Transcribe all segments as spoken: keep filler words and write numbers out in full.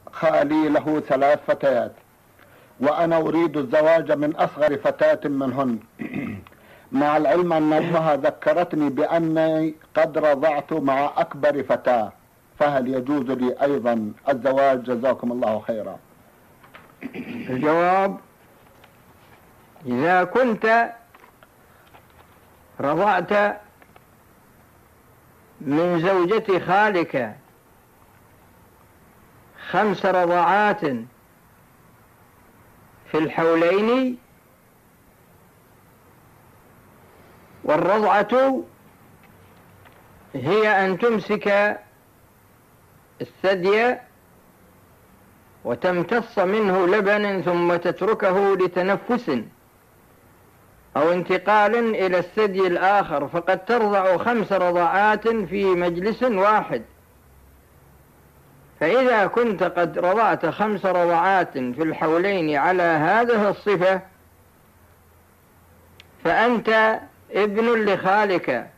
خالي له ثلاث فتيات، وأنا أريد الزواج من أصغر فتاة منهن، مع العلم أن أمها ذكرتني بأني قد رضعت مع أكبر فتاة، فهل يجوز لي أيضا الزواج؟ جزاكم الله خيرا. الجواب: إذا كنت رضعت من زوجة خالك خمس رضعات في الحولين، والرضعة هي أن تمسك الثدي وتمتص منه لبنا ثم تتركه لتنفس أو انتقال إلى الثدي الآخر، فقد ترضع خمس رضعات في مجلس واحد. فإذا كنت قد رضعت خمس رضعات في الحولين على هذه الصفة فأنت ابن لخالك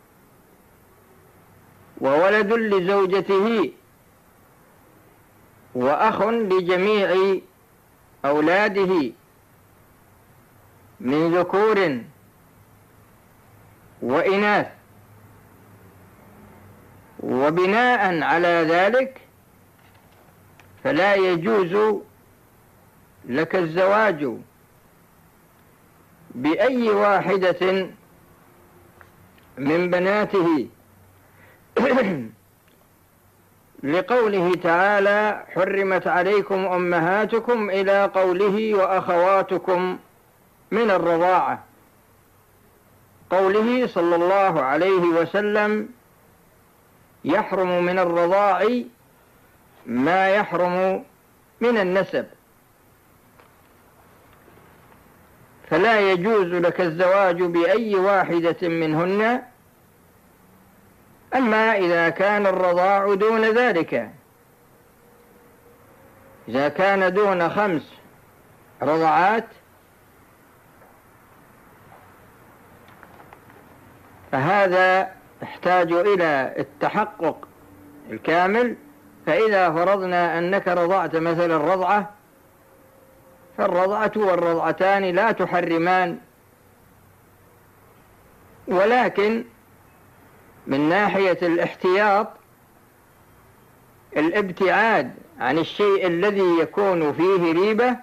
وولد لزوجته وأخ لجميع أولاده من ذكور وإناث. وبناء على ذلك فلا يجوز لك الزواج بأي واحدة من بناته لقوله تعالى: حرمت عليكم أمهاتكم، إلى قوله: وأخواتكم من الرضاعة، قوله صلى الله عليه وسلم: يحرم من الرضاع ما يحرم من النسب. فلا يجوز لك الزواج بأي واحدة منهن. أما إذا كان الرضاع دون ذلك، إذا كان دون خمس رضعات فهذا يحتاج إلى التحقق الكامل. فإذا فرضنا أنك رضعت مثلا الرضعة، فالرضعة والرضعتان لا تحرمان، ولكن من ناحية الاحتياط الابتعاد عن الشيء الذي يكون فيه ريبة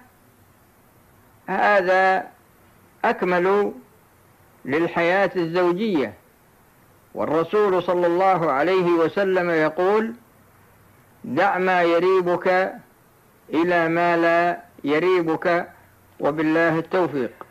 هذا أكمل للحياة الزوجية. والرسول صلى الله عليه وسلم يقول: دع ما يريبك إلى ما لا يريبك، وبالله التوفيق.